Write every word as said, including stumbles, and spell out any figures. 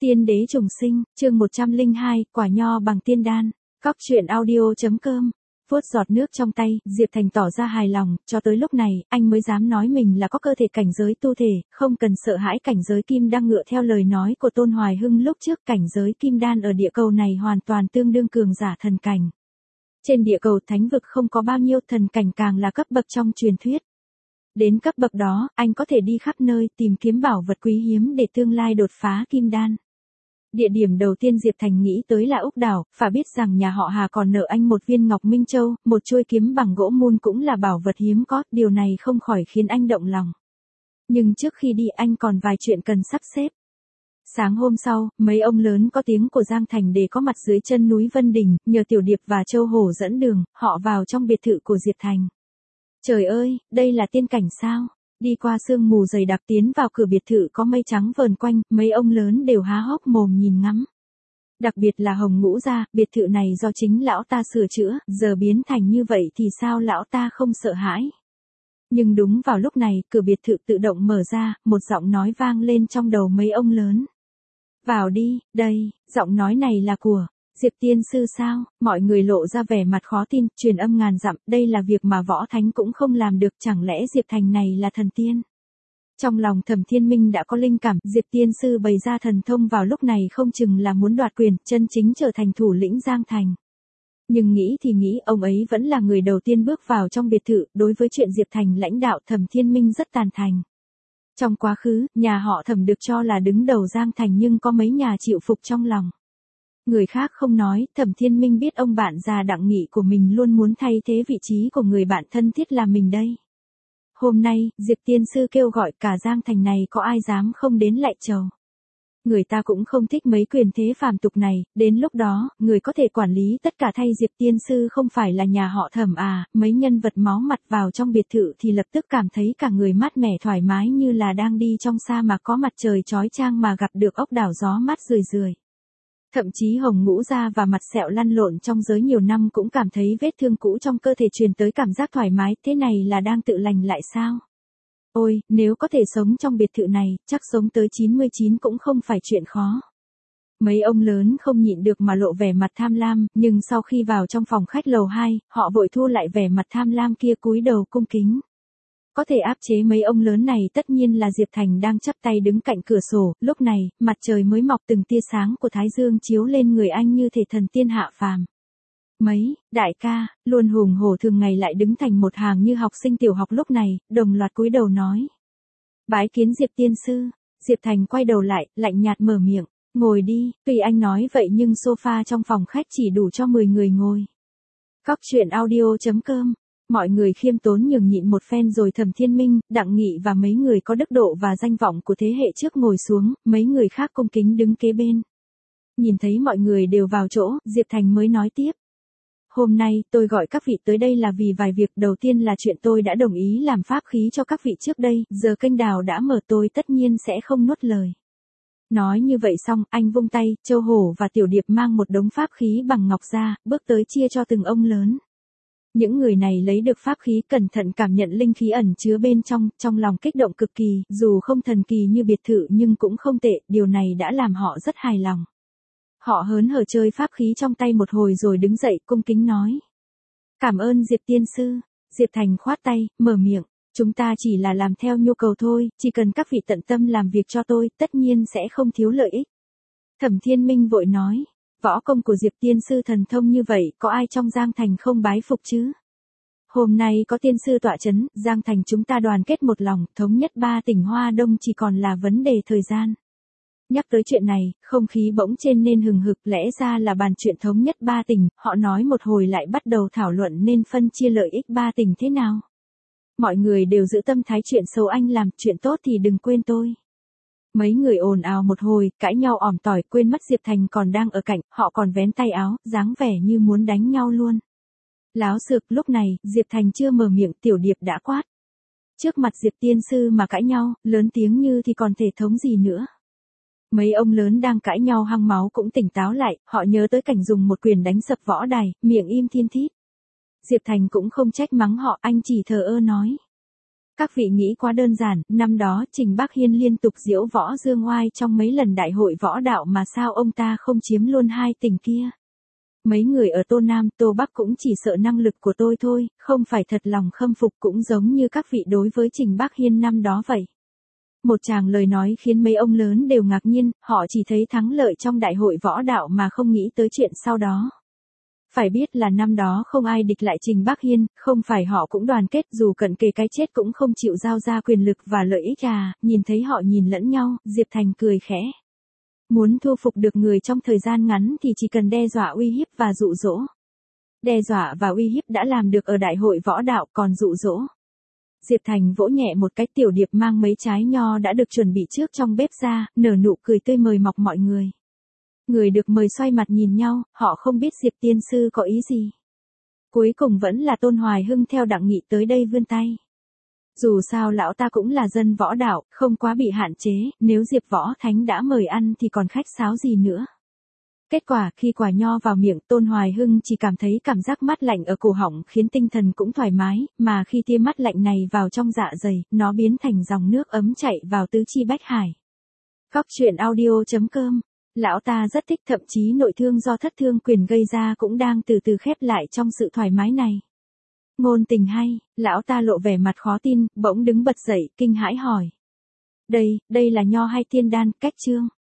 Tiên đế trùng sinh, chương một trăm lẻ hai, quả nho bằng tiên đan. Cóc truyện audio.com. Vuốt giọt nước trong tay, Diệp Thành tỏ ra hài lòng, cho tới lúc này, anh mới dám nói mình là có cơ thể cảnh giới tu thể, không cần sợ hãi cảnh giới kim đan ngựa theo lời nói của Tôn Hoài Hưng lúc trước, cảnh giới kim đan ở địa cầu này hoàn toàn tương đương cường giả thần cảnh. Trên địa cầu thánh vực không có bao nhiêu thần cảnh càng là cấp bậc trong truyền thuyết. Đến cấp bậc đó, anh có thể đi khắp nơi tìm kiếm bảo vật quý hiếm để tương lai đột phá kim đan. Địa điểm đầu tiên Diệp Thành nghĩ tới là Úc Đảo, phải biết rằng nhà họ Hà còn nợ anh một viên ngọc minh châu, một chuôi kiếm bằng gỗ mun cũng là bảo vật hiếm có, điều này không khỏi khiến anh động lòng. Nhưng trước khi đi anh còn vài chuyện cần sắp xếp. Sáng hôm sau, mấy ông lớn có tiếng của Giang Thành để có mặt dưới chân núi Vân Đình, nhờ Tiểu Điệp và Châu Hổ dẫn đường, họ vào trong biệt thự của Diệp Thành. Trời ơi, đây là tiên cảnh sao? Đi qua sương mù dày đặc tiến vào cửa biệt thự có mây trắng vờn quanh, mấy ông lớn đều há hốc mồm nhìn ngắm. Đặc biệt là Hồng Ngũ gia, biệt thự này do chính lão ta sửa chữa, giờ biến thành như vậy thì sao lão ta không sợ hãi? Nhưng đúng vào lúc này, cửa biệt thự tự động mở ra, một giọng nói vang lên trong đầu mấy ông lớn. Vào đi, đây, giọng nói này là của Diệp tiên sư sao? Mọi người lộ ra vẻ mặt khó tin, truyền âm ngàn dặm, đây là việc mà võ thánh cũng không làm được, chẳng lẽ Diệp Thành này là thần tiên? Trong lòng Thẩm Thiên Minh đã có linh cảm, Diệp tiên sư bày ra thần thông vào lúc này không chừng là muốn đoạt quyền, chân chính trở thành thủ lĩnh Giang Thành. Nhưng nghĩ thì nghĩ, ông ấy vẫn là người đầu tiên bước vào trong biệt thự, đối với chuyện Diệp Thành lãnh đạo Thẩm Thiên Minh rất tàn thành. Trong quá khứ, nhà họ Thẩm được cho là đứng đầu Giang Thành nhưng có mấy nhà chịu phục trong lòng. Người khác không nói, Thẩm Thiên Minh biết ông bạn già Đặng Nghị của mình luôn muốn thay thế vị trí của người bạn thân thiết là mình đây. Hôm nay, Diệp tiên sư kêu gọi cả Giang Thành này có ai dám không đến lại chầu. Người ta cũng không thích mấy quyền thế phàm tục này, đến lúc đó, người có thể quản lý tất cả thay Diệp tiên sư không phải là nhà họ Thẩm à, mấy nhân vật máu mặt vào trong biệt thự thì lập tức cảm thấy cả người mát mẻ thoải mái như là đang đi trong sa mạc có mặt trời chói chang mà gặp được ốc đảo gió mát rười rượi. Thậm chí Hồng Ngũ gia và mặt sẹo lăn lộn trong giới nhiều năm cũng cảm thấy vết thương cũ trong cơ thể truyền tới cảm giác thoải mái, thế này là đang tự lành lại sao? Ôi, nếu có thể sống trong biệt thự này, chắc sống tới chín mươi chín cũng không phải chuyện khó. Mấy ông lớn không nhịn được mà lộ vẻ mặt tham lam, nhưng sau khi vào trong phòng khách lầu hai, họ vội thu lại vẻ mặt tham lam kia cúi đầu cung kính. Có thể áp chế mấy ông lớn này tất nhiên là Diệp Thành đang chắp tay đứng cạnh cửa sổ, lúc này, mặt trời mới mọc từng tia sáng của Thái Dương chiếu lên người anh như thể thần tiên hạ phàm. Mấy, đại ca, luôn hùng hổ thường ngày lại đứng thành một hàng như học sinh tiểu học lúc này, đồng loạt cúi đầu nói. Bái kiến Diệp tiên sư, Diệp Thành quay đầu lại, lạnh nhạt mở miệng, ngồi đi, tuy anh nói vậy nhưng sofa trong phòng khách chỉ đủ cho mười người ngồi. Cóc truyện audio.com. Mọi người khiêm tốn nhường nhịn một phen rồi Thẩm Thiên Minh, Đặng Nghị và mấy người có đức độ và danh vọng của thế hệ trước ngồi xuống, mấy người khác cung kính đứng kế bên. Nhìn thấy mọi người đều vào chỗ, Diệp Thành mới nói tiếp. Hôm nay, tôi gọi các vị tới đây là vì vài việc, đầu tiên là chuyện tôi đã đồng ý làm pháp khí cho các vị trước đây, giờ kênh đào đã mở tôi tất nhiên sẽ không nuốt lời. Nói như vậy xong, anh vung tay, Châu Hổ và Tiểu Điệp mang một đống pháp khí bằng ngọc ra, bước tới chia cho từng ông lớn. Những người này lấy được pháp khí cẩn thận cảm nhận linh khí ẩn chứa bên trong, trong lòng kích động cực kỳ, dù không thần kỳ như biệt thự nhưng cũng không tệ, điều này đã làm họ rất hài lòng. Họ hớn hở chơi pháp khí trong tay một hồi rồi đứng dậy cung kính nói. Cảm ơn Diệp tiên sư. Diệp Thành khoát tay, mở miệng, chúng ta chỉ là làm theo nhu cầu thôi, chỉ cần các vị tận tâm làm việc cho tôi, tất nhiên sẽ không thiếu lợi ích. Thẩm Thiên Minh vội nói. Võ công của Diệp tiên sư thần thông như vậy, có ai trong Giang Thành không bái phục chứ? Hôm nay có tiên sư tọa chấn, Giang Thành chúng ta đoàn kết một lòng, thống nhất ba tỉnh Hoa Đông chỉ còn là vấn đề thời gian. Nhắc tới chuyện này, không khí bỗng trên nên hừng hực, lẽ ra là bàn chuyện thống nhất ba tỉnh, họ nói một hồi lại bắt đầu thảo luận nên phân chia lợi ích ba tỉnh thế nào. Mọi người đều giữ tâm thái chuyện xấu anh làm, chuyện tốt thì đừng quên tôi. Mấy người ồn ào một hồi, cãi nhau ỏm tỏi, quên mất Diệp Thành còn đang ở cạnh, họ còn vén tay áo, dáng vẻ như muốn đánh nhau luôn. Láo xược, lúc này, Diệp Thành chưa mở miệng, Tiểu Điệp đã quát. Trước mặt Diệp tiên sư mà cãi nhau, lớn tiếng như thì còn thể thống gì nữa. Mấy ông lớn đang cãi nhau hăng máu cũng tỉnh táo lại, họ nhớ tới cảnh dùng một quyền đánh sập võ đài, miệng im thiên thít. Diệp Thành cũng không trách mắng họ, anh chỉ thờ ơ nói. Các vị nghĩ quá đơn giản, năm đó Trình Bác Hiên liên tục diễu võ dương oai trong mấy lần đại hội võ đạo mà sao ông ta không chiếm luôn hai tỉnh kia. Mấy người ở Tô Nam, Tô Bắc cũng chỉ sợ năng lực của tôi thôi, không phải thật lòng khâm phục cũng giống như các vị đối với Trình Bác Hiên năm đó vậy. Một tràng lời nói khiến mấy ông lớn đều ngạc nhiên, họ chỉ thấy thắng lợi trong đại hội võ đạo mà không nghĩ tới chuyện sau đó. Phải biết là năm đó không ai địch lại Trình Bác Hiên, không phải họ cũng đoàn kết dù cận kề cái chết cũng không chịu giao ra quyền lực và lợi ích à, nhìn thấy họ nhìn lẫn nhau, Diệp Thành cười khẽ. Muốn thu phục được người trong thời gian ngắn thì chỉ cần đe dọa uy hiếp và dụ dỗ. Đe dọa và uy hiếp đã làm được ở đại hội võ đạo còn dụ dỗ. Diệp Thành vỗ nhẹ một cái, Tiểu Điệp mang mấy trái nho đã được chuẩn bị trước trong bếp ra, nở nụ cười tươi mời mọc mọi người. Người được mời xoay mặt nhìn nhau, họ không biết Diệp tiên sư có ý gì. Cuối cùng vẫn là Tôn Hoài Hưng theo Đặng Nghị tới đây vươn tay. Dù sao lão ta cũng là dân võ đạo, không quá bị hạn chế, nếu Diệp Võ Thánh đã mời ăn thì còn khách sáo gì nữa. Kết quả khi quả nho vào miệng, Tôn Hoài Hưng chỉ cảm thấy cảm giác mát lạnh ở cổ họng khiến tinh thần cũng thoải mái, mà khi tia mát lạnh này vào trong dạ dày, nó biến thành dòng nước ấm chảy vào tứ chi bách hải. Góc truyện audio chấm com. Lão ta rất thích, thậm chí nội thương do thất thương quyền gây ra cũng đang từ từ khép lại trong sự thoải mái này. Ngôn tình hay, lão ta lộ vẻ mặt khó tin, bỗng đứng bật dậy, kinh hãi hỏi. Đây, đây là nho hay tiên đan, cách chương?